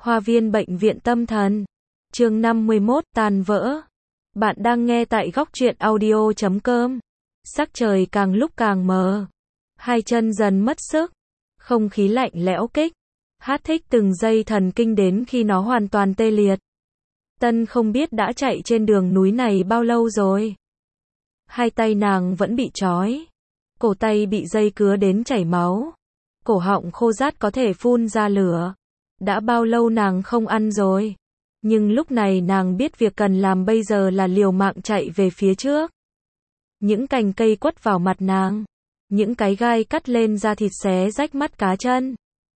Hoa viên bệnh viện tâm thần. Chương 51, tàn vỡ. Bạn đang nghe tại góc truyện audio.com. Sắc trời càng lúc càng mờ. Hai chân dần mất sức. Không khí lạnh lẽo kích. Hát thích từng giây thần kinh đến khi nó hoàn toàn tê liệt. Tân không biết đã chạy trên đường núi này bao lâu rồi. Hai tay nàng vẫn bị trói. Cổ tay bị dây cứa đến chảy máu. Cổ họng khô rát có thể phun ra lửa. Đã bao lâu nàng không ăn rồi. Nhưng lúc này nàng biết việc cần làm bây giờ là liều mạng chạy về phía trước. Những cành cây quất vào mặt nàng. Những cái gai cắt lên da thịt xé rách mắt cá chân.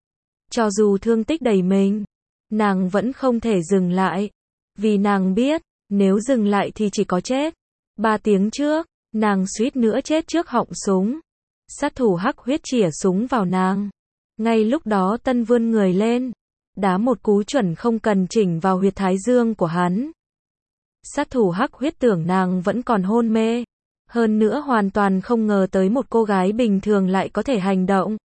Cho dù thương tích đầy mình, nàng vẫn không thể dừng lại. Vì nàng biết, nếu dừng lại thì chỉ có chết. 3 tiếng trước, nàng suýt nữa chết trước họng súng. Sát thủ hắc huyết chĩa súng vào nàng. Ngay lúc đó Tân vươn người lên, đá một cú chuẩn không cần chỉnh vào huyệt thái dương của hắn. Sát thủ hắc huyết tưởng nàng vẫn còn hôn mê. Hơn nữa hoàn toàn không ngờ tới một cô gái bình thường lại có thể hành động.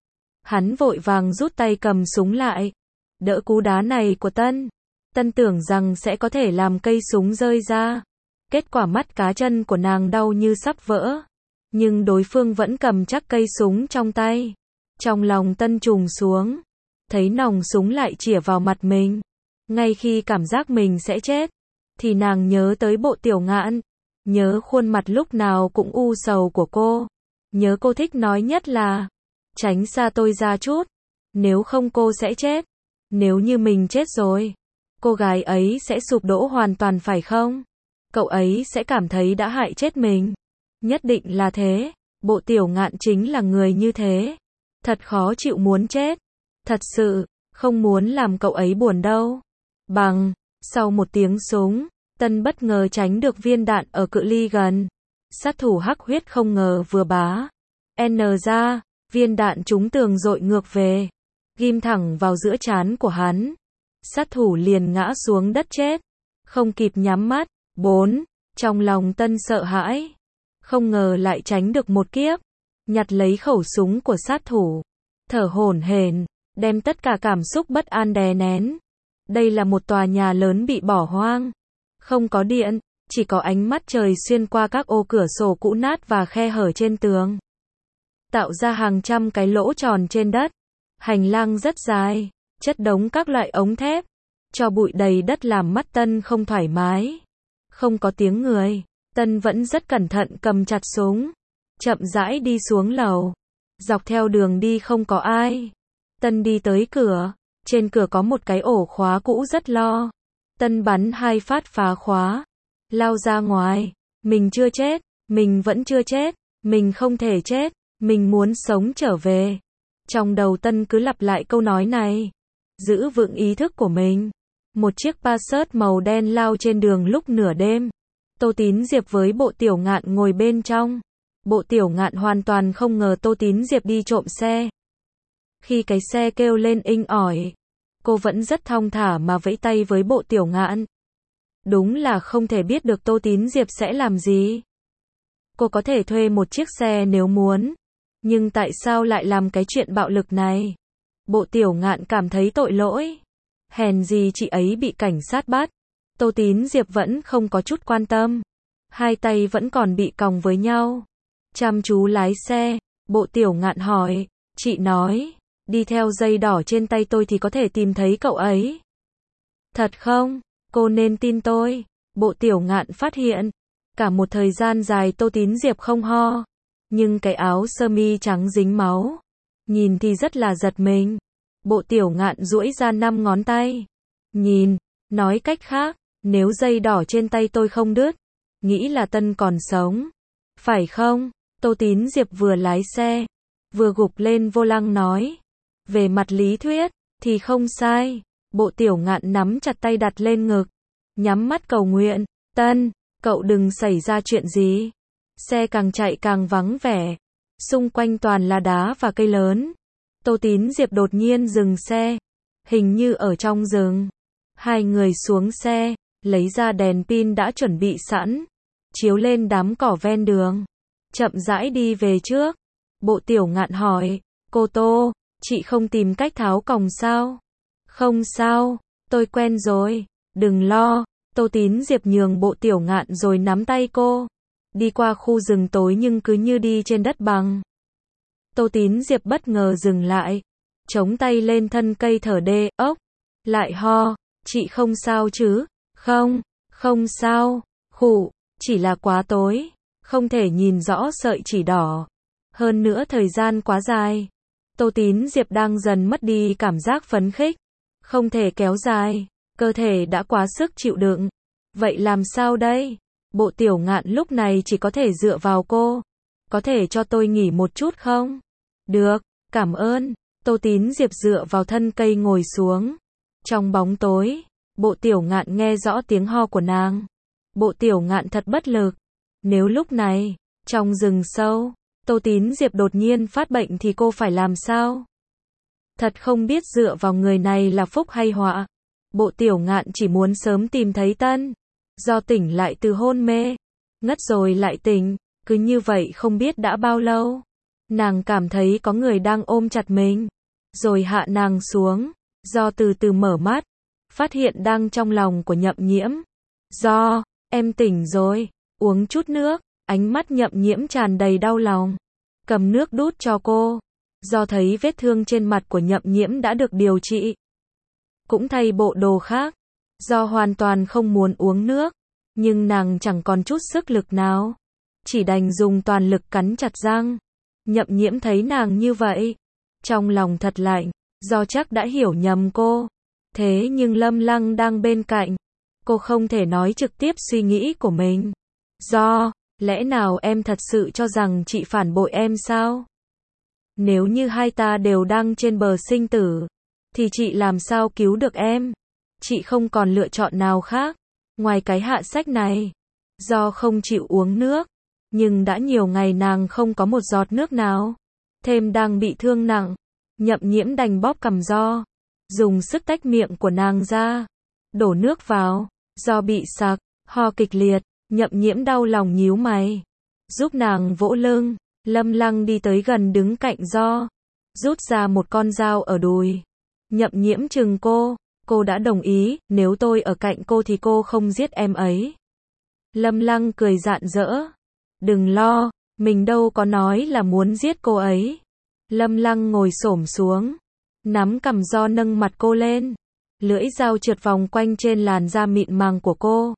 Hắn vội vàng rút tay cầm súng lại. Đỡ cú đá này của Tân. Tân tưởng rằng sẽ có thể làm cây súng rơi ra. Kết quả mắt cá chân của nàng đau như sắp vỡ. Nhưng đối phương vẫn cầm chắc cây súng trong tay. Trong lòng Tân trùng xuống. Thấy nòng súng lại chĩa vào mặt mình. Ngay khi cảm giác mình sẽ chết, thì nàng nhớ tới Bộ Tiểu Ngạn. Nhớ khuôn mặt lúc nào cũng u sầu của cô. Nhớ cô thích nói nhất là, tránh xa tôi ra chút. Nếu không cô sẽ chết. Nếu như mình chết rồi, cô gái ấy sẽ sụp đổ hoàn toàn phải không? Cậu ấy sẽ cảm thấy đã hại chết mình. Nhất định là thế. Bộ Tiểu Ngạn chính là người như thế. Thật khó chịu muốn chết. Thật sự, không muốn làm cậu ấy buồn đâu. Bằng, sau một tiếng súng, Tân bất ngờ tránh được viên đạn ở cự ly gần. Sát thủ hắc huyết không ngờ vừa bá N ra, viên đạn trúng tường dội ngược về, ghim thẳng vào giữa trán của hắn. Sát thủ liền ngã xuống đất chết, không kịp nhắm mắt. 4. Trong lòng Tân sợ hãi, không ngờ lại tránh được một kiếp. Nhặt lấy khẩu súng của sát thủ, thở hổn hển, đem tất cả cảm xúc bất an đè nén. Đây là một tòa nhà lớn bị bỏ hoang. Không có điện, chỉ có ánh mắt trời xuyên qua các ô cửa sổ cũ nát và khe hở trên tường. Tạo ra hàng trăm cái lỗ tròn trên đất. Hành lang rất dài, chất đống các loại ống thép. Tro bụi đầy đất làm mắt Tân không thoải mái. Không có tiếng người. Tân vẫn rất cẩn thận cầm chặt súng. Chậm rãi đi xuống lầu. Dọc theo đường đi không có ai. Tân đi tới cửa. Trên cửa có một cái ổ khóa cũ rất lo. Tân bắn 2 phát phá khóa. Lao ra ngoài. Mình chưa chết. Mình vẫn chưa chết. Mình không thể chết. Mình muốn sống trở về. Trong đầu Tân cứ lặp lại câu nói này. Giữ vững ý thức của mình. Một chiếc Passat màu đen lao trên đường lúc nửa đêm. Tô Tín Diệp với Bộ Tiểu Ngạn ngồi bên trong. Bộ Tiểu Ngạn hoàn toàn không ngờ Tô Tín Diệp đi trộm xe. Khi cái xe kêu lên inh ỏi, cô vẫn rất thong thả mà vẫy tay với Bộ Tiểu Ngạn. Đúng là không thể biết được Tô Tín Diệp sẽ làm gì. Cô có thể thuê một chiếc xe nếu muốn. Nhưng tại sao lại làm cái chuyện bạo lực này? Bộ Tiểu Ngạn cảm thấy tội lỗi. Hèn gì chị ấy bị cảnh sát bắt. Tô Tín Diệp vẫn không có chút quan tâm. Hai tay vẫn còn bị còng với nhau. Chăm chú lái xe. Bộ Tiểu Ngạn hỏi. Chị nói, đi theo dây đỏ trên tay tôi thì có thể tìm thấy cậu ấy. Thật không? Cô nên tin tôi. Bộ Tiểu Ngạn phát hiện. Cả một thời gian dài Tô Tín Diệp không ho. Nhưng cái áo sơ mi trắng dính máu. Nhìn thì rất là giật mình. Bộ Tiểu Ngạn duỗi ra 5 ngón tay. Nhìn, nói cách khác, nếu dây đỏ trên tay tôi không đứt, nghĩ là Tân còn sống. Phải không? Tô Tín Diệp vừa lái xe, vừa gục lên vô lăng nói. Về mặt lý thuyết, thì không sai. Bộ Tiểu Ngạn nắm chặt tay đặt lên ngực. Nhắm mắt cầu nguyện. Tân, cậu đừng xảy ra chuyện gì. Xe càng chạy càng vắng vẻ. Xung quanh toàn là đá và cây lớn. Tô Tín Diệp đột nhiên dừng xe. Hình như ở trong rừng. Hai người xuống xe, lấy ra đèn pin đã chuẩn bị sẵn. Chiếu lên đám cỏ ven đường. Chậm rãi đi về trước. Bộ Tiểu Ngạn hỏi. Cô Tô, chị không tìm cách tháo còng sao? Không sao, tôi quen rồi, đừng lo. Tô Tín Diệp nhường bộ Tiểu Ngạn rồi nắm tay cô. Đi qua khu rừng tối nhưng cứ như đi trên đất bằng. Tô Tín Diệp bất ngờ dừng lại, chống tay lên thân cây thở đê, ốc, lại ho, chị không sao chứ? Không, không sao, khụ, chỉ là quá tối, không thể nhìn rõ sợi chỉ đỏ. Hơn nữa thời gian quá dài. Tô Tín Diệp đang dần mất đi cảm giác phấn khích, không thể kéo dài, cơ thể đã quá sức chịu đựng. Vậy làm sao đây? Bộ Tiểu Ngạn lúc này chỉ có thể dựa vào cô. Có thể cho tôi nghỉ một chút không? Được, cảm ơn. Tô Tín Diệp dựa vào thân cây ngồi xuống. Trong bóng tối, Bộ Tiểu Ngạn nghe rõ tiếng ho của nàng. Bộ Tiểu Ngạn thật bất lực. Nếu lúc này, trong rừng sâu, Tô Tín Diệp đột nhiên phát bệnh thì cô phải làm sao? Thật không biết dựa vào người này là phúc hay họa. Bộ Tiểu Ngạn chỉ muốn sớm tìm thấy Tân. Do tỉnh lại từ hôn mê, ngất rồi lại tỉnh, cứ như vậy không biết đã bao lâu. Nàng cảm thấy có người đang ôm chặt mình, rồi hạ nàng xuống. Do từ từ mở mắt, phát hiện đang trong lòng của Nhậm Nhiễm. Do, em tỉnh rồi, uống chút nước. Ánh mắt Nhậm Nhiễm tràn đầy đau lòng, cầm nước đút cho cô. Do thấy vết thương trên mặt của Nhậm Nhiễm đã được điều trị, cũng thay bộ đồ khác. Do hoàn toàn không muốn uống nước, nhưng nàng chẳng còn chút sức lực nào, chỉ đành dùng toàn lực cắn chặt răng. Nhậm Nhiễm thấy nàng như vậy, trong lòng thật lạnh. Do chắc đã hiểu nhầm cô. Thế nhưng Lâm Lăng đang bên cạnh, cô không thể nói trực tiếp suy nghĩ của mình. Do, lẽ nào em thật sự cho rằng chị phản bội em sao? Nếu như hai ta đều đang trên bờ sinh tử, thì chị làm sao cứu được em? Chị không còn lựa chọn nào khác, ngoài cái hạ sách này. Do không chịu uống nước, nhưng đã nhiều ngày nàng không có một giọt nước nào. Thêm đang bị thương nặng, Nhậm Nhiễm đành bóp cằm Do, dùng sức tách miệng của nàng ra, đổ nước vào. Do bị sặc, ho kịch liệt, Nhậm Nhiễm đau lòng nhíu mày, giúp nàng vỗ lưng. Lâm Lăng đi tới gần đứng cạnh Do, rút ra một con dao ở đùi. Nhậm Nhiễm chừng cô đã đồng ý, nếu tôi ở cạnh cô thì cô không giết em ấy. Lâm Lăng cười rạng rỡ, đừng lo, mình đâu có nói là muốn giết cô ấy. Lâm Lăng ngồi xổm xuống, nắm cằm Do nâng mặt cô lên, lưỡi dao trượt vòng quanh trên làn da mịn màng của cô.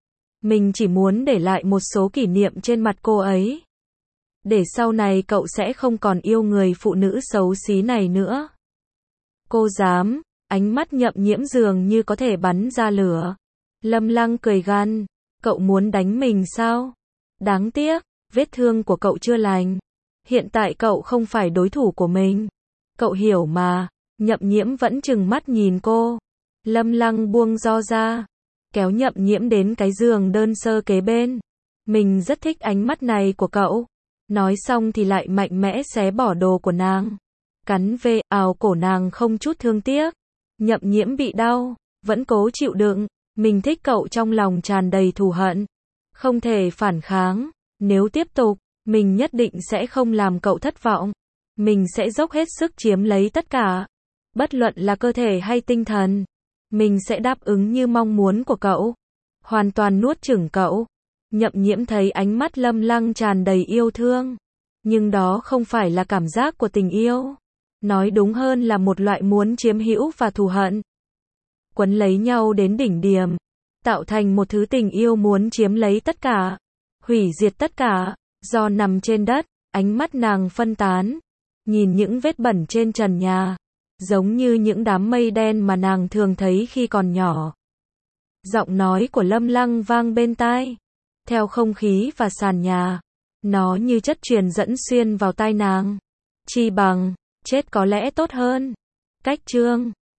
Mình chỉ muốn để lại một số kỷ niệm trên mặt cô ấy, để sau này cậu sẽ không còn yêu người phụ nữ xấu xí này nữa. Cô dám? Ánh mắt Nhậm Nhiễm dường như có thể bắn ra lửa. Lâm Lăng cười gằn, cậu muốn đánh mình sao? Đáng tiếc, vết thương của cậu chưa lành. Hiện tại cậu không phải đối thủ của mình. Cậu hiểu mà. Nhậm Nhiễm vẫn trừng mắt nhìn cô. Lâm Lăng buông Do ra, kéo Nhậm Nhiễm đến cái giường đơn sơ kế bên. Mình rất thích ánh mắt này của cậu. Nói xong thì lại mạnh mẽ xé bỏ đồ của nàng, cắn về áo cổ nàng không chút thương tiếc. Nhậm Nhiễm bị đau, vẫn cố chịu đựng. Mình thích cậu trong lòng tràn đầy thù hận, không thể phản kháng. Nếu tiếp tục, mình nhất định sẽ không làm cậu thất vọng. Mình sẽ dốc hết sức chiếm lấy tất cả, bất luận là cơ thể hay tinh thần. Mình sẽ đáp ứng như mong muốn của cậu, hoàn toàn nuốt chửng cậu. Nhậm Nhiễm thấy ánh mắt Lâm Lăng tràn đầy yêu thương, nhưng đó không phải là cảm giác của tình yêu. Nói đúng hơn là một loại muốn chiếm hữu và thù hận, quấn lấy nhau đến đỉnh điểm, tạo thành một thứ tình yêu muốn chiếm lấy tất cả, hủy diệt tất cả. Do nằm trên đất, ánh mắt nàng phân tán, nhìn những vết bẩn trên trần nhà, giống như những đám mây đen mà nàng thường thấy khi còn nhỏ. Giọng nói của Lâm Lăng vang bên tai, theo không khí và sàn nhà, nó như chất truyền dẫn xuyên vào tai nàng. Chi bằng chết có lẽ tốt hơn. Cách chương